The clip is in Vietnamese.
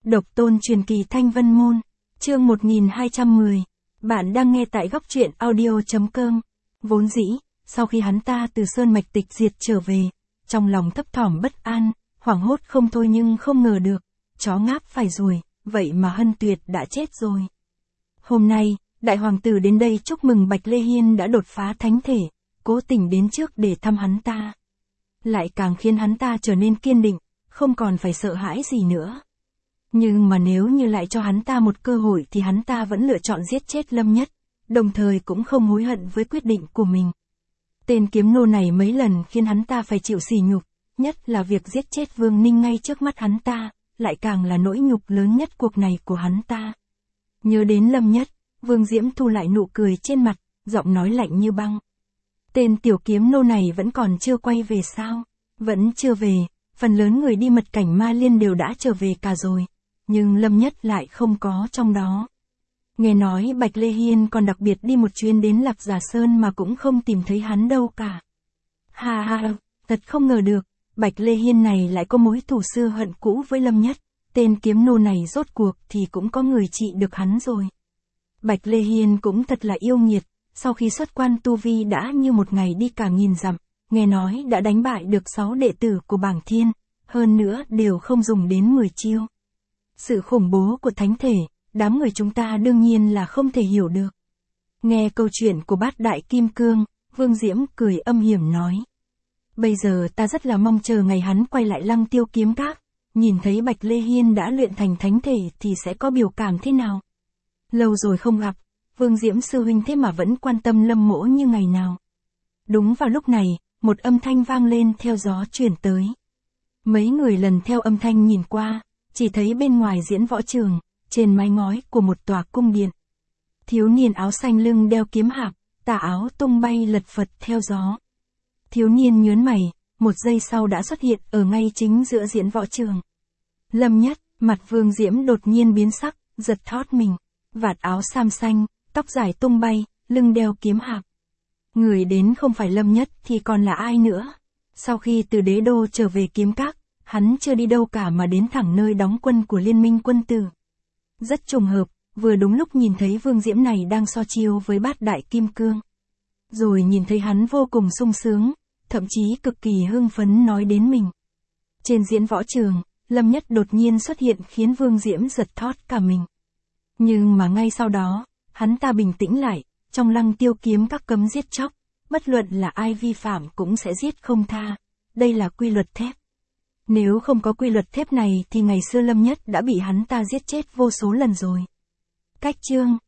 Độc tôn truyền kỳ Thanh Vân Môn, chương 1210. Bạn đang nghe tại góc truyện audio.com. Vốn dĩ, sau khi hắn ta từ Sơn Mạch Tịch Diệt trở về, trong lòng thấp thỏm bất an, hoảng hốt không thôi nhưng không ngờ được, chó ngáp phải rồi, vậy mà Hân Tuyệt đã chết rồi. Hôm nay, đại hoàng tử đến đây chúc mừng Bạch Lê Hiên đã đột phá thánh thể, cố tình đến trước để thăm hắn ta. Lại càng khiến hắn ta trở nên kiên định, không còn phải sợ hãi gì nữa. Nhưng mà nếu như lại cho hắn ta một cơ hội thì hắn ta vẫn lựa chọn giết chết Lâm Nhất, đồng thời cũng không hối hận với quyết định của mình. Tên kiếm nô này mấy lần khiến hắn ta phải chịu sỉ nhục, nhất là việc giết chết Vương Ninh ngay trước mắt hắn ta, lại càng là nỗi nhục lớn nhất cuộc này của hắn ta. Nhớ đến Lâm Nhất, Vương Diễm thu lại nụ cười trên mặt, giọng nói lạnh như băng. Tên tiểu kiếm nô này vẫn còn chưa quay về sao? Vẫn chưa về, phần lớn người đi mật cảnh Ma Liên đều đã trở về cả rồi, nhưng Lâm Nhất lại không có trong đó. Nghe nói Bạch Lê Hiên còn đặc biệt đi một chuyến đến Lạc Giả Sơn mà cũng không tìm thấy hắn đâu cả. Ha ha, thật không ngờ được, Bạch Lê Hiên này lại có mối thù xưa hận cũ với Lâm Nhất, tên kiếm nô này rốt cuộc thì cũng có người trị được hắn rồi. Bạch Lê Hiên cũng thật là yêu nghiệt, sau khi xuất quan tu vi đã như một ngày đi cả nghìn dặm, nghe nói đã đánh bại được 6 đệ tử của Bảng Thiên, hơn nữa đều không dùng đến 10 chiêu. Sự khủng bố của thánh thể, đám người chúng ta đương nhiên là không thể hiểu được. Nghe câu chuyện của Bát Đại Kim Cương, Vương Diễm cười âm hiểm nói. Bây giờ ta rất là mong chờ ngày hắn quay lại Lăng Tiêu Kiếm Các, nhìn thấy Bạch Lê Hiên đã luyện thành thánh thể thì sẽ có biểu cảm thế nào. Lâu rồi không gặp, Vương Diễm sư huynh thế mà vẫn quan tâm Lâm Mỗ như ngày nào. Đúng vào lúc này, một âm thanh vang lên theo gió truyền tới. Mấy người lần theo âm thanh nhìn qua, chỉ thấy bên ngoài diễn võ trường, trên mái ngói của một tòa cung điện. Thiếu niên áo xanh lưng đeo kiếm hạp, tà áo tung bay lật phật theo gió. Thiếu niên nhớn mày, một giây sau đã xuất hiện ở ngay chính giữa diễn võ trường. Lâm Nhất, mặt Vương Diễm đột nhiên biến sắc, giật thót mình, vạt áo sam xanh, tóc dài tung bay, lưng đeo kiếm hạp. Người đến không phải Lâm Nhất thì còn là ai nữa? Sau khi từ đế đô trở về kiếm các, hắn chưa đi đâu cả mà đến thẳng nơi đóng quân của Liên minh quân tử. Rất trùng hợp, vừa đúng lúc nhìn thấy Vương Diễm này đang so chiêu với Bát Đại Kim Cương. Rồi nhìn thấy hắn vô cùng sung sướng, thậm chí cực kỳ hưng phấn nói đến mình. Trên diễn võ trường, Lâm Nhất đột nhiên xuất hiện khiến Vương Diễm giật thót cả mình. Nhưng mà ngay sau đó, hắn ta bình tĩnh lại, trong Lăng Tiêu Kiếm Các cấm giết chóc, bất luận là ai vi phạm cũng sẽ giết không tha, đây là quy luật thép. Nếu không có quy luật thép này thì ngày xưa Lâm Nhất đã bị hắn ta giết chết vô số lần rồi. Cách chương